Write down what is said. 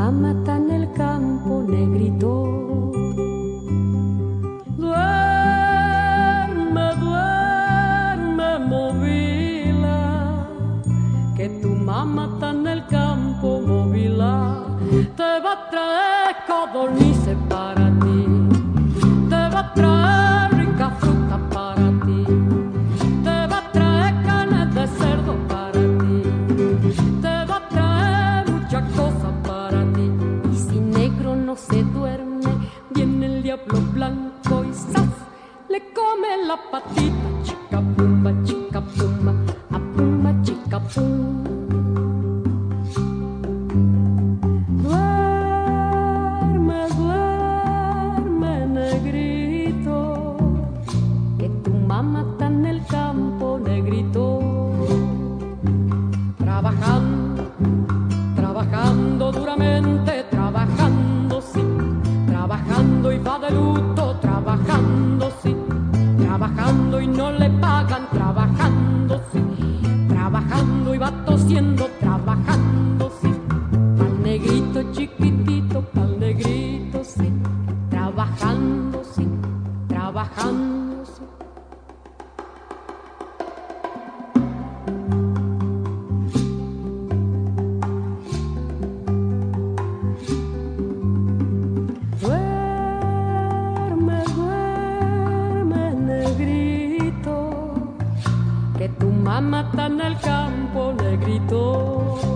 mamá está en el campo, negrito. Duerme, duerme, movila, que tu mamá está en el campo, movila. Te va a traer codornices para ti, te va a traer rica fruta para ti, te va a traer carne de cerdo para ti, te va a traer muchas cosas para ti. Y si negro no se duerme, viene el diablo blanco y ¡zas! Le come la patita, chica pumba, a pumba, chica pum. Duerme, duerme, negrito, que tu mamá está en el campo, negrito. Trabajando, trabajando duramente, trabajando, sí, trabajando y va de luto, trabajando, sí, trabajando y no le pagan, trabajando, sí, trabajando y va tosiendo, trabajando, sí, pa'l negrito chiquitito, pa'l negrito, sí, trabajando, sí, trabajando, sí. Duerme, duerme, negrito, que tu mamá está en el campo, negrito.